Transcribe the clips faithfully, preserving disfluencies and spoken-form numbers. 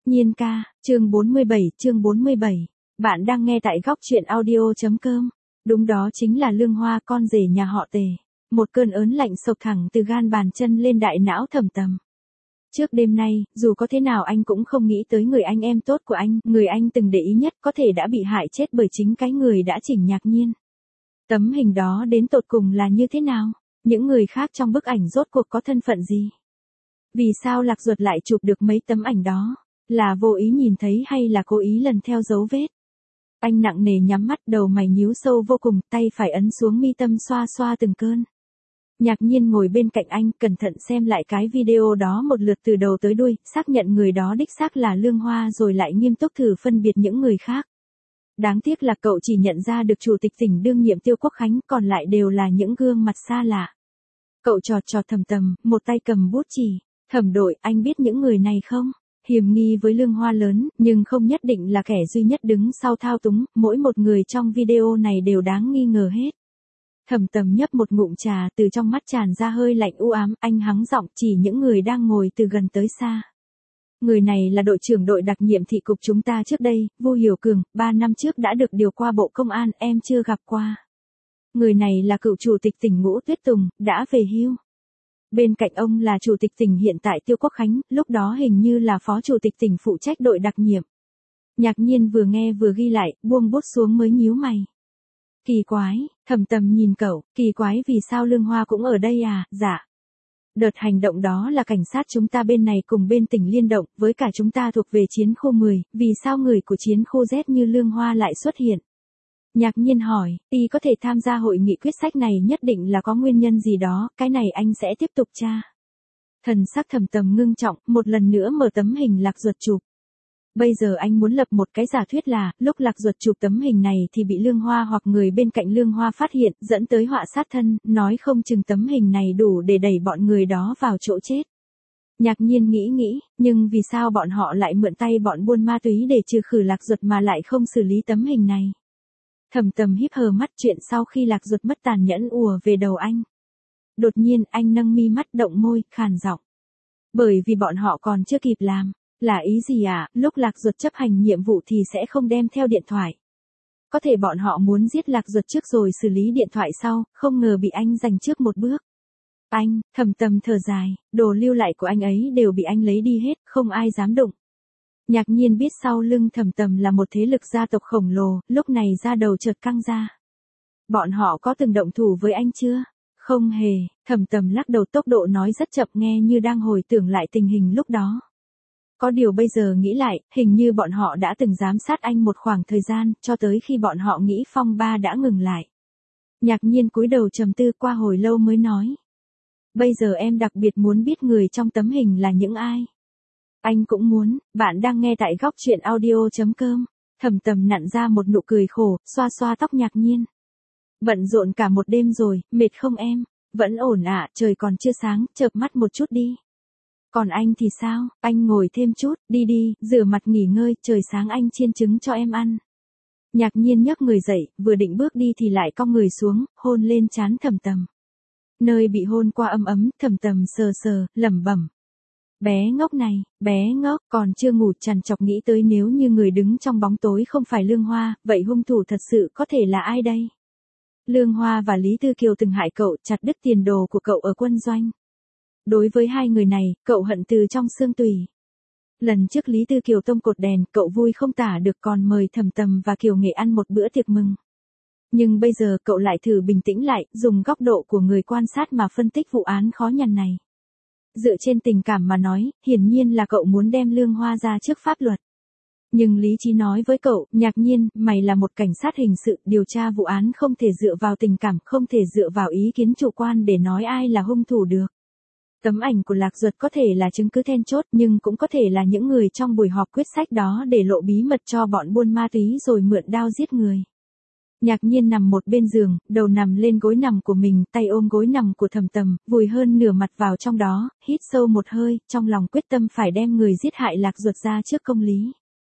Nhiên ca, chương bốn mươi bảy, chương bốn mươi bảy. Bạn đang nghe tại góc truyện audio.com. Đúng đó chính là Lương Hoa, con rể nhà họ Tề. Một cơn ớn lạnh sộc thẳng từ gan bàn chân lên đại não Thẩm Tầm. Trước đêm nay, dù có thế nào anh cũng không nghĩ tới người anh em tốt của anh, người anh từng để ý nhất có thể đã bị hại chết bởi chính cái người đã chỉnh Nhạc Nhiên. Tấm hình đó đến tột cùng là như thế nào? Những người khác trong bức ảnh rốt cuộc có thân phận gì? Vì sao Lạc Duật lại chụp được mấy tấm ảnh đó? Là vô ý nhìn thấy hay là cố ý lần theo dấu vết? Anh nặng nề nhắm mắt, đầu mày nhíu sâu vô cùng, tay phải ấn xuống mi tâm xoa xoa từng cơn. Nhạc Nhiên ngồi bên cạnh anh, cẩn thận xem lại cái video đó một lượt từ đầu tới đuôi, xác nhận người đó đích xác là Lương Hoa rồi lại nghiêm túc thử phân biệt những người khác. Đáng tiếc là cậu chỉ nhận ra được chủ tịch tỉnh đương nhiệm Tiêu Quốc Khánh, còn lại đều là những gương mặt xa lạ. Cậu trò trò Thẩm Tầm, một tay cầm bút chỉ. Thẩm đội, anh biết những người này không? Hiềm nghi với Lương Hoa lớn, nhưng không nhất định là kẻ duy nhất đứng sau thao túng, mỗi một người trong video này đều đáng nghi ngờ hết. Thẩm Tầm nhấp một ngụm trà, từ trong mắt tràn ra hơi lạnh u ám, anh hắng giọng chỉ những người đang ngồi từ gần tới xa. Người này là đội trưởng đội đặc nhiệm thị cục chúng ta trước đây, Vu Hiểu Cường, ba năm trước đã được điều qua Bộ Công an, em chưa gặp qua. Người này là cựu chủ tịch tỉnh Ngũ Tuyết Tùng, đã về hưu. Bên cạnh ông là chủ tịch tỉnh hiện tại Tiêu Quốc Khánh, lúc đó hình như là phó chủ tịch tỉnh phụ trách đội đặc nhiệm. Nhạc Nhiên vừa nghe vừa ghi lại, buông bút xuống mới nhíu mày. Kỳ quái, Thẩm Tầm nhìn cậu, kỳ quái vì sao Lương Hoa cũng ở đây à? Dạ. Đợt hành động đó là cảnh sát chúng ta bên này cùng bên tỉnh liên động, với cả chúng ta thuộc về chiến khu mười, vì sao người của chiến khu Z như Lương Hoa lại xuất hiện? Nhạc Nhiên hỏi, y có thể tham gia hội nghị quyết sách này nhất định là có nguyên nhân gì đó, cái này anh sẽ tiếp tục tra. Thần sắc Thẩm Tầm ngưng trọng, một lần nữa mở tấm hình Lạc Duật chụp. Bây giờ anh muốn lập một cái giả thuyết là, lúc Lạc Duật chụp tấm hình này thì bị Lương Hoa hoặc người bên cạnh Lương Hoa phát hiện, dẫn tới họa sát thân, nói không chừng tấm hình này đủ để đẩy bọn người đó vào chỗ chết. Nhạc Nhiên nghĩ nghĩ, nhưng vì sao bọn họ lại mượn tay bọn buôn ma túy để trừ khử Lạc Duật mà lại không xử lý tấm hình này? Thẩm Tầm híp hờ mắt, chuyện sau khi Lạc Duật mất tàn nhẫn ùa về đầu anh. Đột nhiên anh nâng mi mắt, động môi, khàn giọng. Bởi vì bọn họ còn chưa kịp làm. Là ý gì à, lúc Lạc Duật chấp hành nhiệm vụ thì sẽ không đem theo điện thoại. Có thể bọn họ muốn giết Lạc Duật trước rồi xử lý điện thoại sau, không ngờ bị anh giành trước một bước. Anh, Thẩm Tầm thở dài, đồ lưu lại của anh ấy đều bị anh lấy đi hết, không ai dám đụng. Nhạc Nhiên biết sau lưng Thẩm Tầm là một thế lực gia tộc khổng lồ, lúc này da đầu chợt căng ra. Bọn họ có từng động thủ với anh chưa? Không hề, Thẩm Tầm lắc đầu, tốc độ nói rất chậm, nghe như đang hồi tưởng lại tình hình lúc đó. Có điều bây giờ nghĩ lại, hình như bọn họ đã từng giám sát anh một khoảng thời gian, cho tới khi bọn họ nghĩ phong ba đã ngừng lại. Nhạc Nhiên cúi đầu trầm tư, qua hồi lâu mới nói. Bây giờ em đặc biệt muốn biết người trong tấm hình là những ai. Anh cũng muốn, bạn đang nghe tại góc truyện audio.com. Thẩm Tầm nặn ra một nụ cười khổ, xoa xoa tóc Nhạc Nhiên. Bận rộn cả một đêm rồi, mệt không em? Vẫn ổn ạ, trời còn chưa sáng, chợp mắt một chút đi. Còn anh thì sao, anh ngồi thêm chút, đi đi, rửa mặt nghỉ ngơi, trời sáng anh chiên trứng cho em ăn. Nhạc Nhiên nhấc người dậy, vừa định bước đi thì lại cong người xuống, hôn lên trán Thẩm Tầm. Nơi bị hôn qua ấm ấm, Thẩm Tầm sờ sờ, lẩm bẩm. Bé ngốc này, bé ngốc, còn chưa ngủ trằn trọc nghĩ tới nếu như người đứng trong bóng tối không phải Lương Hoa, vậy hung thủ thật sự có thể là ai đây? Lương Hoa và Lý Tư Kiều từng hại cậu, chặt đứt tiền đồ của cậu ở quân doanh. Đối với hai người này, cậu hận từ trong xương tủy. Lần trước Lý Tư Kiều tông cột đèn, cậu vui không tả được, còn mời Thẩm Tầm và Kiều Nghệ ăn một bữa tiệc mừng. Nhưng bây giờ cậu lại thử bình tĩnh lại, dùng góc độ của người quan sát mà phân tích vụ án khó nhằn này. Dựa trên tình cảm mà nói, hiển nhiên là cậu muốn đem Lương Hoa ra trước pháp luật. Nhưng lý trí nói với cậu, Nhạc Nhiên, mày là một cảnh sát hình sự, điều tra vụ án không thể dựa vào tình cảm, không thể dựa vào ý kiến chủ quan để nói ai là hung thủ được. Tấm ảnh của Lạc Duật có thể là chứng cứ then chốt, nhưng cũng có thể là những người trong buổi họp quyết sách đó để lộ bí mật cho bọn buôn ma túy rồi mượn đao giết người. Nhạc Nhiên nằm một bên giường, đầu nằm lên gối nằm của mình, tay ôm gối nằm của Thẩm Tầm, vùi hơn nửa mặt vào trong đó, hít sâu một hơi, trong lòng quyết tâm phải đem người giết hại Lạc Duật ra trước công lý.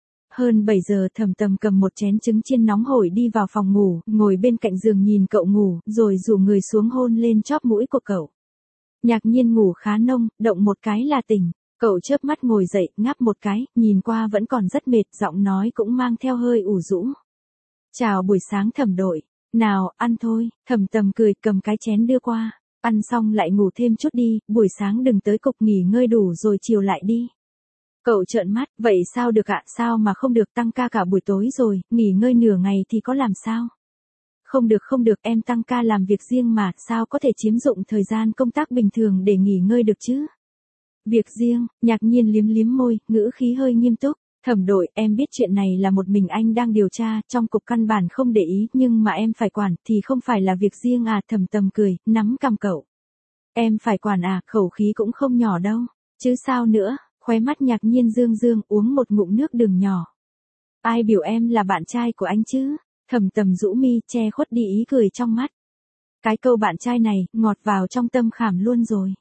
Hơn bảy giờ Thẩm Tầm cầm một chén trứng chiên nóng hổi đi vào phòng ngủ, ngồi bên cạnh giường nhìn cậu ngủ, rồi rủ người xuống hôn lên chóp mũi của cậu. Nhạc Nhiên ngủ khá nông, động một cái là tỉnh. Cậu chớp mắt ngồi dậy, ngáp một cái, nhìn qua vẫn còn rất mệt, giọng nói cũng mang theo hơi ủ rũ. Chào buổi sáng Thẩm đội. Nào, ăn thôi. Thẩm Tầm cười, cầm cái chén đưa qua. Ăn xong lại ngủ thêm chút đi, buổi sáng đừng tới cục nghỉ ngơi đủ rồi chiều lại đi. Cậu trợn mắt, vậy sao được ạ, sao mà không được, tăng ca cả buổi tối rồi, nghỉ ngơi nửa ngày thì có làm sao? Không được không được, em tăng ca làm việc riêng mà, sao có thể chiếm dụng thời gian công tác bình thường để nghỉ ngơi được chứ? Việc riêng, Nhạc Nhiên liếm liếm môi, ngữ khí hơi nghiêm túc. Thẩm đội, em biết chuyện này là một mình anh đang điều tra, trong cục căn bản không để ý, nhưng mà em phải quản, thì không phải là việc riêng à? Thẩm Tầm cười, nắm cằm cậu. Em phải quản à, khẩu khí cũng không nhỏ đâu. Chứ sao nữa, khóe mắt Nhạc Nhiên dương dương, uống một ngụm nước đường nhỏ. Ai biểu em là bạn trai của anh chứ? Thẩm Tầm rũ mi, che khuất đi ý cười trong mắt. Cái câu bạn trai này, ngọt vào trong tâm khảm luôn rồi.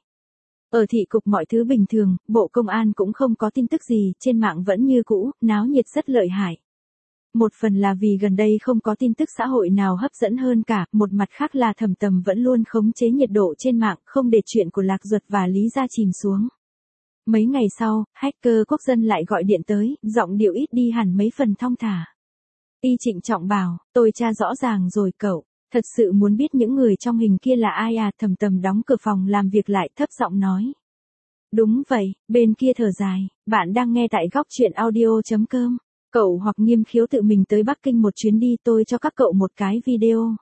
Ở thị cục mọi thứ bình thường, Bộ Công an cũng không có tin tức gì, trên mạng vẫn như cũ, náo nhiệt rất lợi hại. Một phần là vì gần đây không có tin tức xã hội nào hấp dẫn hơn cả, một mặt khác là Thẩm Tầm vẫn luôn khống chế nhiệt độ trên mạng, không để chuyện của Lạc Duật và Lý Gia chìm xuống. Mấy ngày sau, hacker quốc dân lại gọi điện tới, giọng điệu ít đi hẳn mấy phần thong thả. Y trịnh trọng bảo, tôi tra rõ ràng rồi cậu. Thật sự muốn biết những người trong hình kia là ai à? Thẩm Tầm đóng cửa phòng làm việc lại, thấp giọng nói. Đúng vậy, bên kia thở dài, bạn đang nghe tại góc truyện audio chấm com. Cậu hoặc Nghiêm Khiếu tự mình tới Bắc Kinh một chuyến đi, tôi cho các cậu một cái video.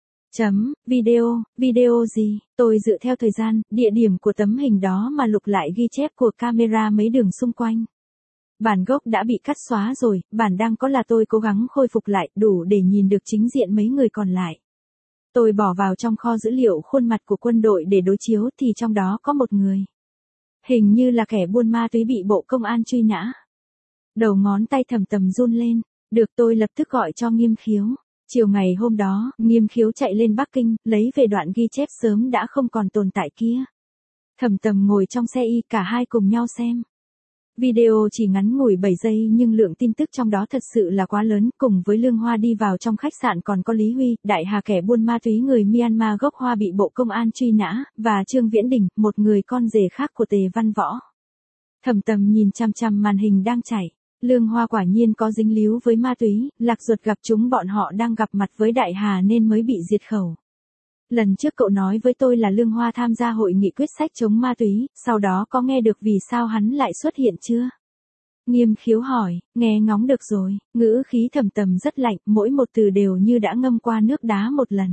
Chấm, video, video gì? Tôi dựa theo thời gian, địa điểm của tấm hình đó mà lục lại ghi chép của camera mấy đường xung quanh. Bản gốc đã bị cắt xóa rồi, bản đang có là tôi cố gắng khôi phục lại, đủ để nhìn được chính diện mấy người còn lại. Tôi bỏ vào trong kho dữ liệu khuôn mặt của quân đội để đối chiếu thì trong đó có một người. Hình như là kẻ buôn ma túy bị Bộ Công an truy nã. Đầu ngón tay Thẩm Tầm run lên, được tôi lập tức gọi cho Nghiêm Khiếu. Chiều ngày hôm đó, Nghiêm Khiếu chạy lên Bắc Kinh, lấy về đoạn ghi chép sớm đã không còn tồn tại kia. Thẩm Tầm ngồi trong xe y, cả hai cùng nhau xem. Video chỉ ngắn ngủi bảy giây nhưng lượng tin tức trong đó thật sự là quá lớn, cùng với Lương Hoa đi vào trong khách sạn còn có Lý Huy, đại hà kẻ buôn ma túy người Myanmar gốc Hoa bị Bộ Công an truy nã, và Trương Viễn Đình, một người con rể khác của Tề Văn Võ. Thẩm Tầm nhìn chằm chằm màn hình đang chảy. Lương Hoa quả nhiên có dính líu với ma túy, Lạc Duật gặp chúng bọn họ đang gặp mặt với đại hà nên mới bị diệt khẩu. Lần trước cậu nói với tôi là Lương Hoa tham gia hội nghị quyết sách chống ma túy, sau đó có nghe được vì sao hắn lại xuất hiện chưa? Nghiêm Khiếu hỏi, nghe ngóng được rồi, ngữ khí Thẩm Tầm rất lạnh, mỗi một từ đều như đã ngâm qua nước đá một lần.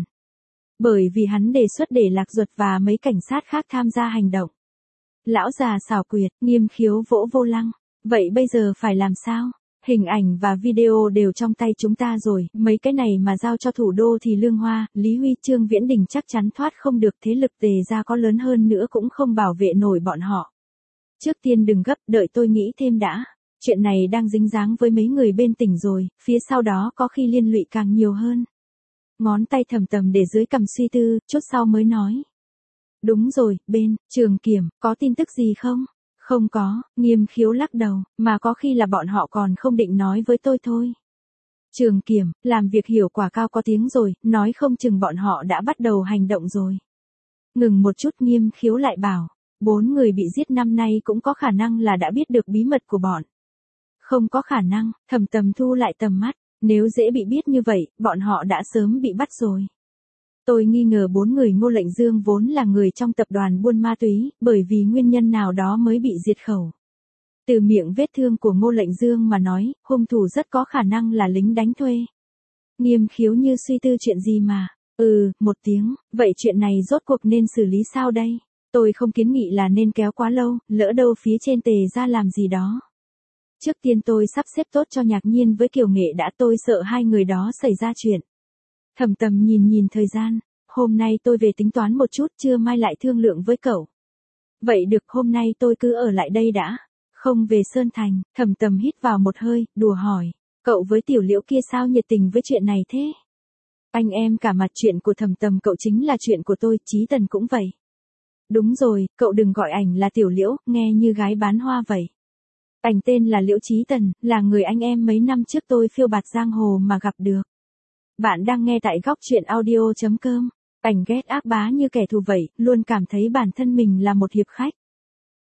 Bởi vì hắn đề xuất để Lạc Duật và mấy cảnh sát khác tham gia hành động. Lão già xảo quyệt, Nghiêm Khiếu vỗ vô lăng, vậy bây giờ phải làm sao? Hình ảnh và video đều trong tay chúng ta rồi, mấy cái này mà giao cho thủ đô thì Lương Hoa, Lý Huy, Trương Viễn Đình chắc chắn thoát không được, thế lực Tề gia có lớn hơn nữa cũng không bảo vệ nổi bọn họ. Trước tiên đừng gấp, đợi tôi nghĩ thêm đã. Chuyện này đang dính dáng với mấy người bên tỉnh rồi, phía sau đó có khi liên lụy càng nhiều hơn. Ngón tay Thẩm Tầm để dưới cằm suy tư, chút sau mới nói. Đúng rồi, bên, Trường Kiểm, có tin tức gì không? Không có, Nghiêm Khiếu lắc đầu, mà có khi là bọn họ còn không định nói với tôi thôi. Trường Kiểm, làm việc hiệu quả cao có tiếng rồi, nói không chừng bọn họ đã bắt đầu hành động rồi. Ngừng một chút, Nghiêm Khiếu lại bảo, bốn người bị giết năm nay cũng có khả năng là đã biết được bí mật của bọn. Không có khả năng, Thẩm Tầm thu lại tầm mắt, nếu dễ bị biết như vậy, bọn họ đã sớm bị bắt rồi. Tôi nghi ngờ bốn người Ngô Lệnh Dương vốn là người trong tập đoàn buôn ma túy, bởi vì nguyên nhân nào đó mới bị diệt khẩu. Từ miệng vết thương của Ngô Lệnh Dương mà nói, hung thủ rất có khả năng là lính đánh thuê. Nghiêm Khiếu như suy tư chuyện gì mà, ừ, một tiếng, vậy chuyện này rốt cuộc nên xử lý sao đây? Tôi không kiến nghị là nên kéo quá lâu, lỡ đâu phía trên Tề ra làm gì đó. Trước tiên tôi sắp xếp tốt cho Nhạc Nhiên với Kiều Nghệ đã, tôi sợ hai người đó xảy ra chuyện. Thẩm Tầm nhìn nhìn thời gian, hôm nay tôi về tính toán một chút, trưa mai lại thương lượng với cậu. Vậy được, hôm nay tôi cứ ở lại đây đã, không về Sơn Thành. Thẩm Tầm hít vào một hơi, đùa hỏi, cậu với Tiểu Liễu kia sao nhiệt tình với chuyện này thế? Anh em cả mặt, chuyện của Thẩm Tầm cậu chính là chuyện của tôi, Chí Tần cũng vậy. Đúng rồi, cậu đừng gọi ảnh là Tiểu Liễu, nghe như gái bán hoa vậy. Ảnh tên là Liễu Chí Tần, là người anh em mấy năm trước tôi phiêu bạt giang hồ mà gặp được. Bạn đang nghe tại góc truyện audio chấm com. Ảnh ghét ác bá như kẻ thù vậy, luôn cảm thấy bản thân mình là một hiệp khách.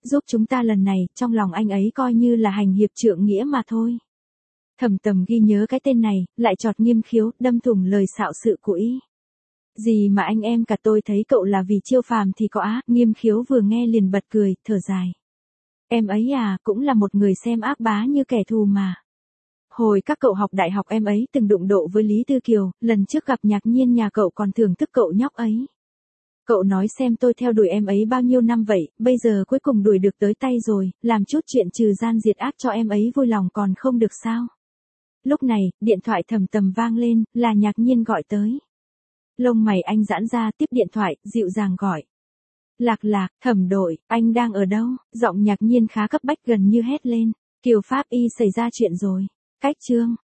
giúp chúng ta lần này, trong lòng anh ấy coi như là hành hiệp trượng nghĩa mà thôi. Thẩm Tầm ghi nhớ cái tên này, lại chọt Nghiêm Khiếu, đâm thủng lời xạo sự của y. Gì mà anh em cả tôi thấy cậu là vì Chiêu Phàm thì có á, Nghiêm Khiếu vừa nghe liền bật cười, thở dài. Em ấy à, cũng là một người xem ác bá như kẻ thù mà. Hồi các cậu học đại học em ấy từng đụng độ với Lý Tư Kiều, lần trước gặp Nhạc Nhiên nhà cậu còn thưởng thức cậu nhóc ấy. Cậu nói xem tôi theo đuổi em ấy bao nhiêu năm vậy, bây giờ cuối cùng đuổi được tới tay rồi, làm chút chuyện trừ gian diệt ác cho em ấy vui lòng còn không được sao. Lúc này, điện thoại Thẩm Tầm vang lên, là Nhạc Nhiên gọi tới. Lông mày anh giãn ra tiếp điện thoại, dịu dàng gọi. Lạc Lạc, Thẩm đội, anh đang ở đâu? Giọng Nhạc Nhiên khá cấp bách gần như hét lên. Kiều Pháp Y xảy ra chuyện rồi. Cách chương.